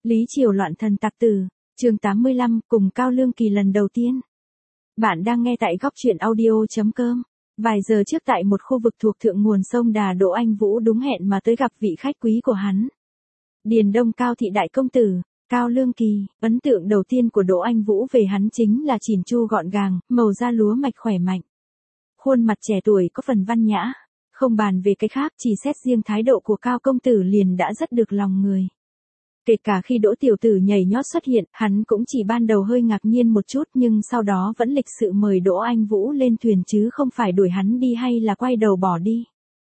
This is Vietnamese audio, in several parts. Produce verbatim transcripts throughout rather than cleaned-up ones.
Lý Triều loạn thần tặc tử, chương tám mươi lăm, cùng Cao Lương Kỳ lần đầu tiên. Bạn đang nghe tại góc truyện audio chấm com. Vài giờ trước tại một khu vực thuộc thượng nguồn sông Đà, Đỗ Anh Vũ đúng hẹn mà tới gặp vị khách quý của hắn. Điền Đông Cao thị đại công tử, Cao Lương Kỳ. Ấn tượng đầu tiên của Đỗ Anh Vũ về hắn chính là chỉn chu gọn gàng, màu da lúa mạch khỏe mạnh. Khuôn mặt trẻ tuổi có phần văn nhã. Không bàn về cái khác, chỉ xét riêng thái độ của Cao công tử liền đã rất được lòng người. Kể cả khi Đỗ tiểu tử nhảy nhót xuất hiện, hắn cũng chỉ ban đầu hơi ngạc nhiên một chút, nhưng sau đó vẫn lịch sự mời Đỗ Anh Vũ lên thuyền chứ không phải đuổi hắn đi hay là quay đầu bỏ đi.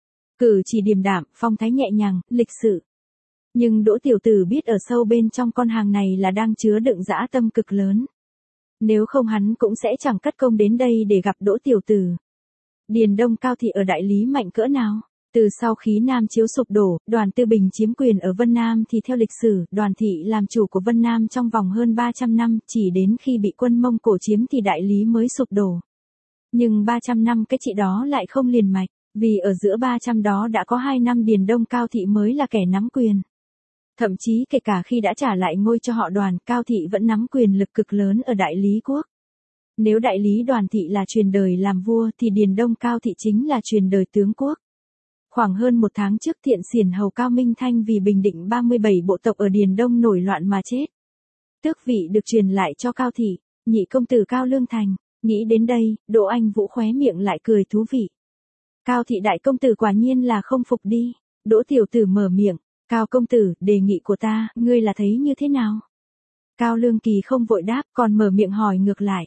Cử chỉ điềm đạm, phong thái nhẹ nhàng, lịch sự. Nhưng Đỗ tiểu tử biết ở sâu bên trong con hàng này là đang chứa đựng dã tâm cực lớn. Nếu không hắn cũng sẽ chẳng cất công đến đây để gặp Đỗ tiểu tử. Điền Đông Cao thị ở đại lý mạnh cỡ nào? Từ sau khí Nam chiếu sụp đổ, Đoàn Tư Bình chiếm quyền ở Vân Nam thì theo lịch sử, Đoàn thị làm chủ của Vân Nam trong vòng hơn ba trăm năm, chỉ đến khi bị quân Mông Cổ chiếm thì đại lý mới sụp đổ. Nhưng ba trăm năm cái trị đó lại không liền mạch, vì ở giữa ba trăm đó đã có hai năm Điền Đông Cao thị mới là kẻ nắm quyền. Thậm chí kể cả khi đã trả lại ngôi cho họ Đoàn, Cao thị vẫn nắm quyền lực cực lớn ở đại lý quốc. Nếu đại lý Đoàn thị là truyền đời làm vua thì Điền Đông Cao thị chính là truyền đời tướng quốc. Khoảng hơn một tháng trước Thiện Xiển hầu Cao Minh Thanh vì bình định ba mươi bảy bộ tộc ở Điền Đông nổi loạn mà chết. Tước vị được truyền lại cho Cao thị, nhị công tử Cao Lương Thành. Nghĩ đến đây, Đỗ Anh Vũ khóe miệng lại cười thú vị. Cao thị đại công tử quả nhiên là không phục đi. Đỗ tiểu tử mở miệng, Cao công tử, đề nghị của ta, ngươi là thấy như thế nào? Cao Lương Kỳ không vội đáp, còn mở miệng hỏi ngược lại.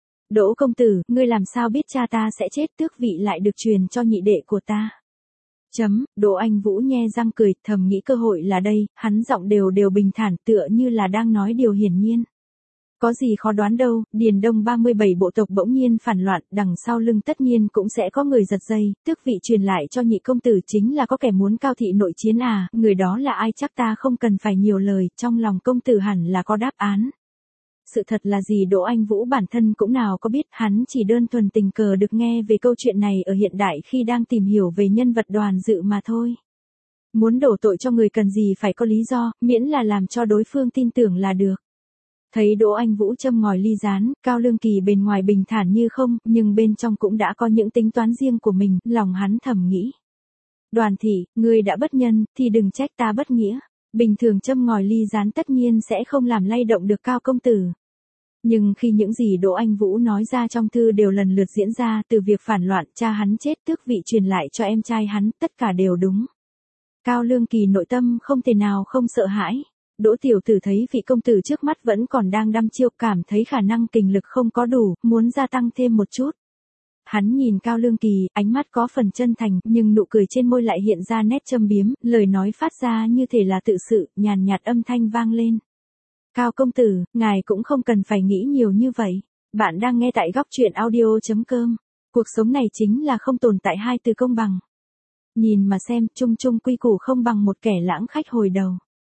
Đỗ công tử, ngươi làm sao biết cha ta sẽ chết, tước vị lại được truyền cho nhị đệ của ta? Chấm, Đỗ Anh Vũ nhe răng cười, thầm nghĩ cơ hội là đây, hắn giọng đều đều bình thản tựa như là đang nói điều hiển nhiên. Có gì khó đoán đâu, Điền Đông ba mươi bảy bộ tộc bỗng nhiên phản loạn, đằng sau lưng tất nhiên cũng sẽ có người giật dây, tước vị truyền lại cho nhị công tử chính là có kẻ muốn Cao thị nội chiến à, người đó là ai chắc ta không cần phải nhiều lời, trong lòng công tử hẳn là có đáp án. Sự thật là gì Đỗ Anh Vũ bản thân cũng nào có biết, hắn chỉ đơn thuần tình cờ được nghe về câu chuyện này ở hiện đại khi đang tìm hiểu về nhân vật Đoàn Dự mà thôi. Muốn đổ tội cho người cần gì phải có lý do, miễn là làm cho đối phương tin tưởng là được. Thấy Đỗ Anh Vũ châm ngòi ly rán, Cao Lương Kỳ bên ngoài bình thản như không, nhưng bên trong cũng đã có những tính toán riêng của mình, lòng hắn thầm nghĩ. Đoàn thị, ngươi đã bất nhân, thì đừng trách ta bất nghĩa. Bình thường châm ngòi ly rán tất nhiên sẽ không làm lay động được Cao công tử. Nhưng khi những gì Đỗ Anh Vũ nói ra trong thư đều lần lượt diễn ra, từ việc phản loạn, cha hắn chết, tước vị truyền lại cho em trai hắn, tất cả đều đúng. Cao Lương Kỳ nội tâm không thể nào không sợ hãi. Đỗ tiểu tử thấy vị công tử trước mắt vẫn còn đang đăm chiêu, cảm thấy khả năng kình lực không có đủ, muốn gia tăng thêm một chút. Hắn nhìn Cao Lương Kỳ, ánh mắt có phần chân thành, nhưng nụ cười trên môi lại hiện ra nét châm biếm, lời nói phát ra như thể là tự sự, nhàn nhạt âm thanh vang lên. Cao công tử, ngài cũng không cần phải nghĩ nhiều như vậy. Bạn đang nghe tại góc truyện audio chấm com. Cuộc sống này chính là không tồn tại hai từ công bằng. Nhìn mà xem, chung chung quy củ không bằng một kẻ lãng khách hồi đầu.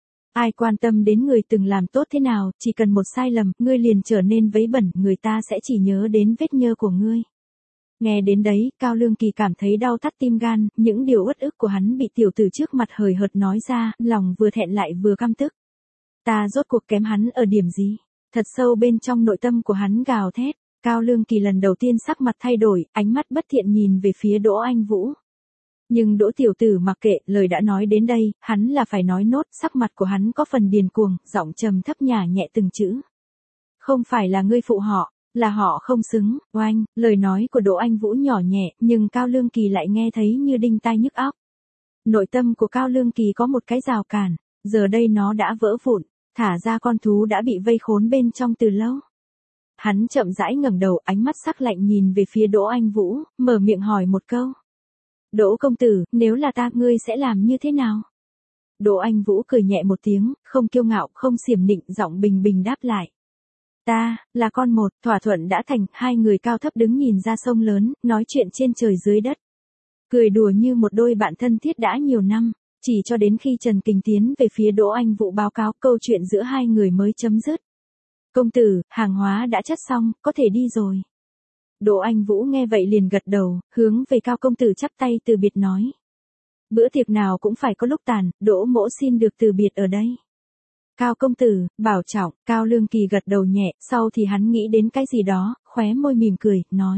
Ai quan tâm đến người từng làm tốt thế nào, chỉ cần một sai lầm, ngươi liền trở nên vấy bẩn, người ta sẽ chỉ nhớ đến vết nhơ của ngươi. Nghe đến đấy, Cao Lương Kỳ cảm thấy đau thắt tim gan, những điều uất ức của hắn bị tiểu tử trước mặt hời hợt nói ra, lòng vừa thẹn lại vừa căm tức. Ta rốt cuộc kém hắn ở điểm gì? Thật sâu bên trong nội tâm của hắn gào thét. Cao Lương Kỳ lần đầu tiên sắc mặt thay đổi, ánh mắt bất thiện nhìn về phía Đỗ Anh Vũ. Nhưng Đỗ tiểu tử mặc kệ, lời đã nói đến đây, hắn là phải nói nốt, sắc mặt của hắn có phần điền cuồng, giọng trầm thấp nhả nhẹ từng chữ. Không phải là ngươi phụ họ, là họ không xứng, oanh, lời nói của Đỗ Anh Vũ nhỏ nhẹ, nhưng Cao Lương Kỳ lại nghe thấy như đinh tai nhức óc. Nội tâm của Cao Lương Kỳ có một cái rào cản, giờ đây nó đã vỡ vụn. Thả ra con thú đã bị vây khốn bên trong từ lâu. Hắn chậm rãi ngẩng đầu, ánh mắt sắc lạnh nhìn về phía Đỗ Anh Vũ, mở miệng hỏi một câu. Đỗ công tử, nếu là ta, ngươi sẽ làm như thế nào? Đỗ Anh Vũ cười nhẹ một tiếng, không kiêu ngạo, không xiểm nịnh, giọng bình bình đáp lại. Ta, là con một, thỏa thuận đã thành, hai người cao thấp đứng nhìn ra sông lớn, nói chuyện trên trời dưới đất. Cười đùa như một đôi bạn thân thiết đã nhiều năm. Chỉ cho đến khi Trần Kình tiến về phía Đỗ Anh Vũ báo cáo, câu chuyện giữa hai người mới chấm dứt. Công tử, hàng hóa đã chất xong, có thể đi rồi. Đỗ Anh Vũ nghe vậy liền gật đầu, hướng về Cao công tử chắp tay từ biệt nói. Bữa tiệc nào cũng phải có lúc tàn, Đỗ mỗ xin được từ biệt ở đây. Cao công tử, bảo trọng. Cao Lương Kỳ gật đầu nhẹ, sau thì hắn nghĩ đến cái gì đó, khóe môi mỉm cười, nói.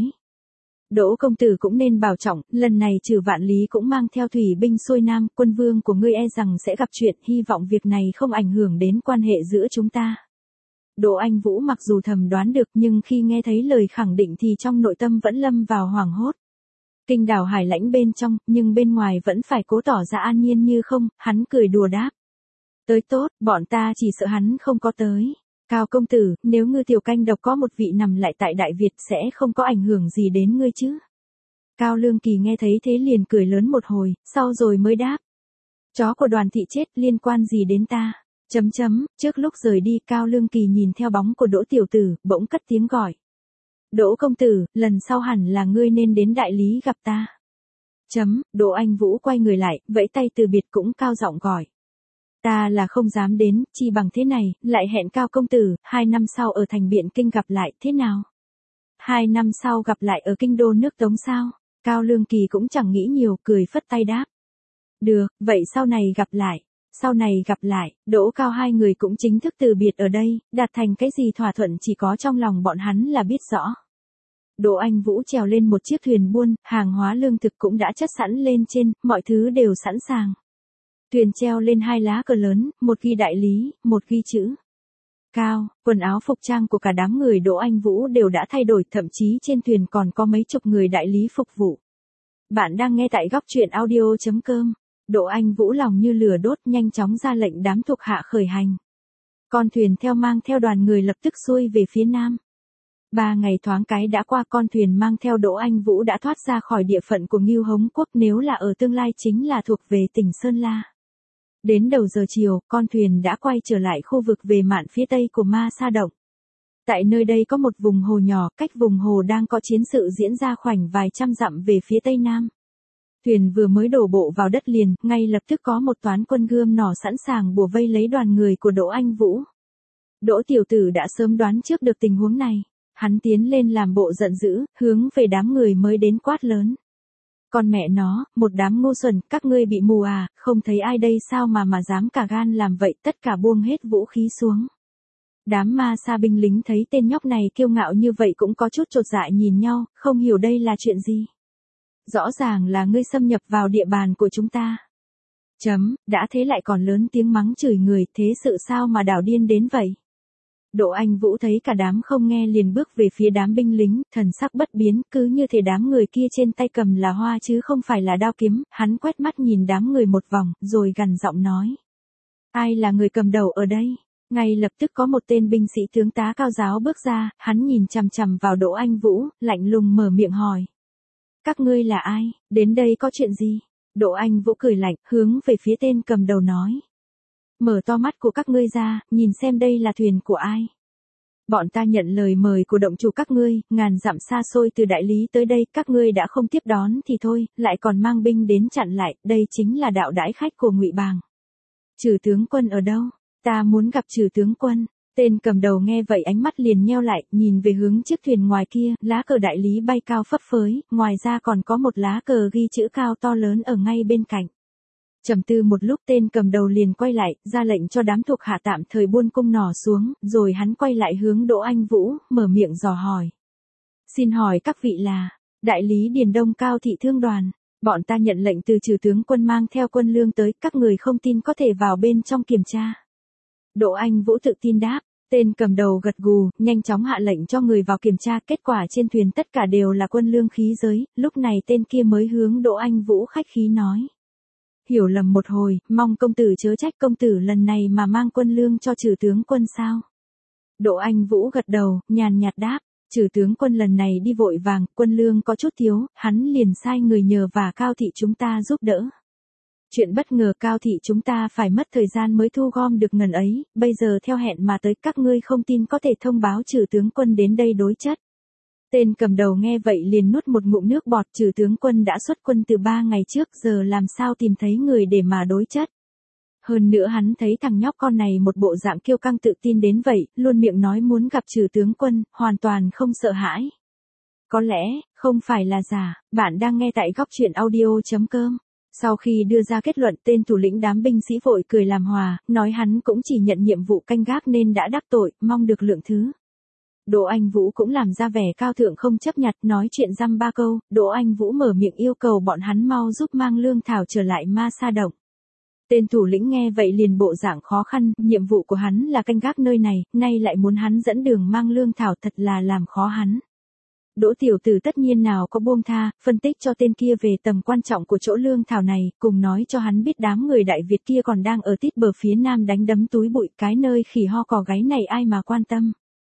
Đỗ công tử cũng nên bảo trọng, lần này trừ Vạn Lý cũng mang theo thủy binh xuôi nam, quân vương của ngươi e rằng sẽ gặp chuyện, hy vọng việc này không ảnh hưởng đến quan hệ giữa chúng ta. Đỗ Anh Vũ mặc dù thầm đoán được nhưng khi nghe thấy lời khẳng định thì trong nội tâm vẫn lâm vào hoảng hốt. Kinh đảo Hải Lãnh bên trong, nhưng bên ngoài vẫn phải cố tỏ ra an nhiên như không, hắn cười đùa đáp. Tới tốt, bọn ta chỉ sợ hắn không có tới. Cao công tử, nếu Ngư Tiểu Canh độc có một vị nằm lại tại Đại Việt sẽ không có ảnh hưởng gì đến ngươi chứ. Cao Lương Kỳ nghe thấy thế liền cười lớn một hồi, sau rồi mới đáp. Chó của Đoàn thị chết liên quan gì đến ta? Chấm chấm, trước lúc rời đi Cao Lương Kỳ nhìn theo bóng của Đỗ tiểu tử, bỗng cất tiếng gọi. Đỗ công tử, lần sau hẳn là ngươi nên đến đại lý gặp ta. Chấm, Đỗ Anh Vũ quay người lại, vẫy tay từ biệt cũng cao giọng gọi. Ta là không dám đến, chi bằng thế này, lại hẹn Cao công tử, hai năm sau ở thành Biện Kinh gặp lại, thế nào? Hai năm sau gặp lại ở kinh đô nước Tống sao? Cao Lương Kỳ cũng chẳng nghĩ nhiều, cười phất tay đáp. Được, vậy sau này gặp lại. Sau này gặp lại, Đỗ Cao hai người cũng chính thức từ biệt ở đây, đạt thành cái gì thỏa thuận chỉ có trong lòng bọn hắn là biết rõ. Đỗ Anh Vũ trèo lên một chiếc thuyền buôn, hàng hóa lương thực cũng đã chất sẵn lên trên, mọi thứ đều sẵn sàng. Thuyền treo lên hai lá cờ lớn, một ghi đại lý, một ghi chữ Cao, quần áo phục trang của cả đám người Đỗ Anh Vũ đều đã thay đổi, thậm chí trên thuyền còn có mấy chục người đại lý phục vụ. Bạn đang nghe tại góc truyện audio chấm com. Đỗ Anh Vũ lòng như lửa đốt, nhanh chóng ra lệnh đám thuộc hạ khởi hành. Con thuyền theo mang theo đoàn người lập tức xuôi về phía nam. Ba ngày thoáng cái đã qua, con thuyền mang theo Đỗ Anh Vũ đã thoát ra khỏi địa phận của Ngưu Hống Quốc, nếu là ở tương lai chính là thuộc về tỉnh Sơn La. Đến đầu giờ chiều, con thuyền đã quay trở lại khu vực về mạn phía tây của Ma Sa Động. Tại nơi đây có một vùng hồ nhỏ, cách vùng hồ đang có chiến sự diễn ra khoảnh vài trăm dặm về phía tây nam. Thuyền vừa mới đổ bộ vào đất liền, ngay lập tức có một toán quân gươm nỏ sẵn sàng bủa vây lấy đoàn người của Đỗ Anh Vũ. Đỗ tiểu tử đã sớm đoán trước được tình huống này. Hắn tiến lên làm bộ giận dữ, hướng về đám người mới đến quát lớn. Con mẹ nó, một đám ngu xuẩn, các ngươi bị mù à, không thấy ai đây sao mà mà dám cả gan làm vậy, tất cả buông hết vũ khí xuống. Đám Ma Sa binh lính thấy tên nhóc này kiêu ngạo như vậy cũng có chút chột dạ nhìn nhau, không hiểu đây là chuyện gì. Rõ ràng là ngươi xâm nhập vào địa bàn của chúng ta. Chấm, đã thế lại còn lớn tiếng mắng chửi người, thế sự sao mà đảo điên đến vậy? Đỗ Anh Vũ thấy cả đám không nghe liền bước về phía đám binh lính, thần sắc bất biến, cứ như thể đám người kia trên tay cầm là hoa chứ không phải là đao kiếm, hắn quét mắt nhìn đám người một vòng, rồi gằn giọng nói. Ai là người cầm đầu ở đây? Ngay lập tức có một tên binh sĩ tướng tá cao giáo bước ra, hắn nhìn chằm chằm vào Đỗ Anh Vũ, lạnh lùng mở miệng hỏi. Các ngươi là ai, đến đây có chuyện gì? Đỗ Anh Vũ cười lạnh, hướng về phía tên cầm đầu nói. Mở to mắt của các ngươi ra, nhìn xem đây là thuyền của ai. Bọn ta nhận lời mời của động chủ các ngươi, ngàn dặm xa xôi từ đại lý tới đây, các ngươi đã không tiếp đón thì thôi, lại còn mang binh đến chặn lại, đây chính là đạo đãi khách của Ngụy Bàng. Trừ tướng quân ở đâu? Ta muốn gặp Trừ tướng quân. Tên cầm đầu nghe vậy ánh mắt liền nheo lại, nhìn về hướng chiếc thuyền ngoài kia, lá cờ đại lý bay cao phấp phới, ngoài ra còn có một lá cờ ghi chữ Cao to lớn ở ngay bên cạnh. Trầm tư một lúc tên cầm đầu liền quay lại, ra lệnh cho đám thuộc hạ tạm thời buông cung nỏ xuống, rồi hắn quay lại hướng Đỗ Anh Vũ, mở miệng dò hỏi. Xin hỏi các vị là, đại lý Điền Đông Cao thị thương đoàn, bọn ta nhận lệnh từ Trừ tướng quân mang theo quân lương tới, các người không tin có thể vào bên trong kiểm tra. Đỗ Anh Vũ tự tin đáp, tên cầm đầu gật gù, nhanh chóng hạ lệnh cho người vào kiểm tra, kết quả trên thuyền tất cả đều là quân lương khí giới, lúc này tên kia mới hướng Đỗ Anh Vũ khách khí nói. Hiểu lầm một hồi, mong công tử chớ trách, công tử lần này mà mang quân lương cho Trừ tướng quân sao? Đỗ Anh Vũ gật đầu, nhàn nhạt đáp, Trừ tướng quân lần này đi vội vàng, quân lương có chút thiếu, hắn liền sai người nhờ và Cao thị chúng ta giúp đỡ. Chuyện bất ngờ Cao thị chúng ta phải mất thời gian mới thu gom được ngần ấy, bây giờ theo hẹn mà tới, các ngươi không tin có thể thông báo Trừ tướng quân đến đây đối chất. Tên cầm đầu nghe vậy liền nuốt một ngụm nước bọt, Trừ tướng quân đã xuất quân từ ba ngày trước, giờ làm sao tìm thấy người để mà đối chất. Hơn nữa hắn thấy thằng nhóc con này một bộ dạng kiêu căng tự tin đến vậy, luôn miệng nói muốn gặp Trừ tướng quân, hoàn toàn không sợ hãi. Có lẽ, không phải là giả, bạn đang nghe tại góc truyện audio chấm com. Sau khi đưa ra kết luận, tên thủ lĩnh đám binh sĩ vội cười làm hòa, nói hắn cũng chỉ nhận nhiệm vụ canh gác nên đã đắc tội, mong được lượng thứ. Đỗ Anh Vũ cũng làm ra vẻ cao thượng không chấp nhặt, nói chuyện dăm ba câu. Đỗ Anh Vũ mở miệng yêu cầu bọn hắn mau giúp mang lương thảo trở lại Ma Sa Động. Tên thủ lĩnh nghe vậy liền bộ dạng khó khăn, nhiệm vụ của hắn là canh gác nơi này, nay lại muốn hắn dẫn đường mang lương thảo, thật là làm khó hắn. Đỗ tiểu tử tất nhiên nào có buông tha, phân tích cho tên kia về tầm quan trọng của chỗ lương thảo này, cùng nói cho hắn biết đám người Đại Việt kia còn đang ở tít bờ phía nam đánh đấm túi bụi, cái nơi khỉ ho cò gáy này ai mà quan tâm.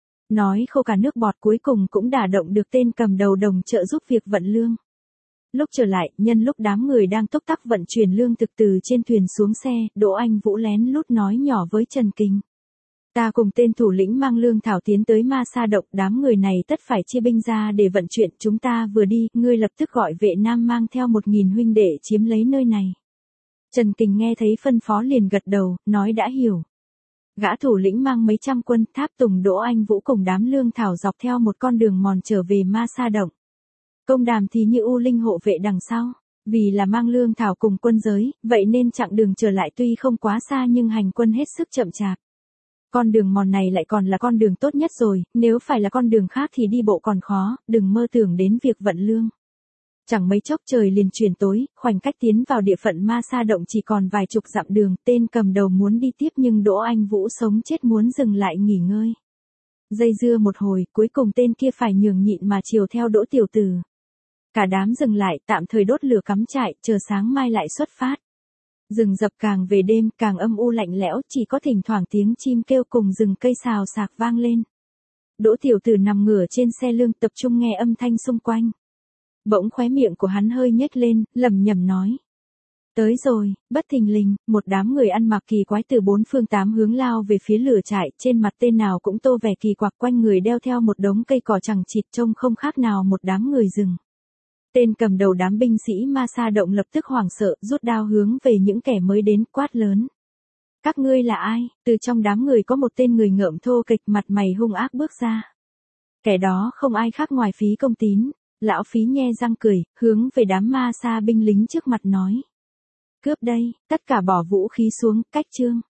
Nói khô cả nước bọt, cuối cùng cũng đả động được tên cầm đầu đồng trợ giúp việc vận lương. Lúc trở lại, nhân lúc đám người đang tốc tắc vận chuyển lương thực từ trên thuyền xuống xe, Đỗ Anh Vũ lén lút nói nhỏ với Trần Kình. Ta cùng tên thủ lĩnh mang lương thảo tiến tới Ma Sa Động, đám người này tất phải chia binh ra để vận chuyển, chúng ta vừa đi, ngươi lập tức gọi vệ nam mang theo một nghìn huynh đệ chiếm lấy nơi này. Trần Kình nghe thấy phân phó liền gật đầu, nói đã hiểu. Gã thủ lĩnh mang mấy trăm quân, tháp tùng Đỗ Anh Vũ cùng đám lương thảo dọc theo một con đường mòn trở về Ma Sa Động. Công Đàm thì như U Linh hộ vệ đằng sau, vì là mang lương thảo cùng quân giới, vậy nên chặng đường trở lại tuy không quá xa nhưng hành quân hết sức chậm chạp. Con đường mòn này lại còn là con đường tốt nhất rồi, nếu phải là con đường khác thì đi bộ còn khó, đừng mơ tưởng đến việc vận lương. Chẳng mấy chốc trời liền chuyển tối, khoảnh cách tiến vào địa phận Ma Sa Động chỉ còn vài chục dặm đường, tên cầm đầu muốn đi tiếp nhưng Đỗ Anh Vũ sống chết muốn dừng lại nghỉ ngơi. Dây dưa một hồi, cuối cùng tên kia phải nhường nhịn mà chiều theo Đỗ tiểu tử. Cả đám dừng lại, tạm thời đốt lửa cắm trại, chờ sáng mai lại xuất phát. Rừng rậm càng về đêm, càng âm u lạnh lẽo, chỉ có thỉnh thoảng tiếng chim kêu cùng rừng cây xào xạc vang lên. Đỗ tiểu tử nằm ngửa trên xe lương tập trung nghe âm thanh xung quanh. Bỗng khóe miệng của hắn hơi nhếch lên, lẩm nhẩm nói. Tới rồi, bất thình lình, một đám người ăn mặc kỳ quái từ bốn phương tám hướng lao về phía lửa trại, trên mặt tên nào cũng tô vẻ kỳ quặc, quanh người đeo theo một đống cây cỏ chằng chịt trông không khác nào một đám người rừng. Tên cầm đầu đám binh sĩ Ma Sa Động lập tức hoảng sợ, rút đao hướng về những kẻ mới đến, quát lớn. Các ngươi là ai? Từ trong đám người có một tên người ngợm thô kịch, mặt mày hung ác bước ra. Kẻ đó không ai khác ngoài Phí Công Tín. Lão Phí nhe răng cười, hướng về đám Ma Sa binh lính trước mặt nói. Cướp đây, tất cả bỏ vũ khí xuống, cách chương.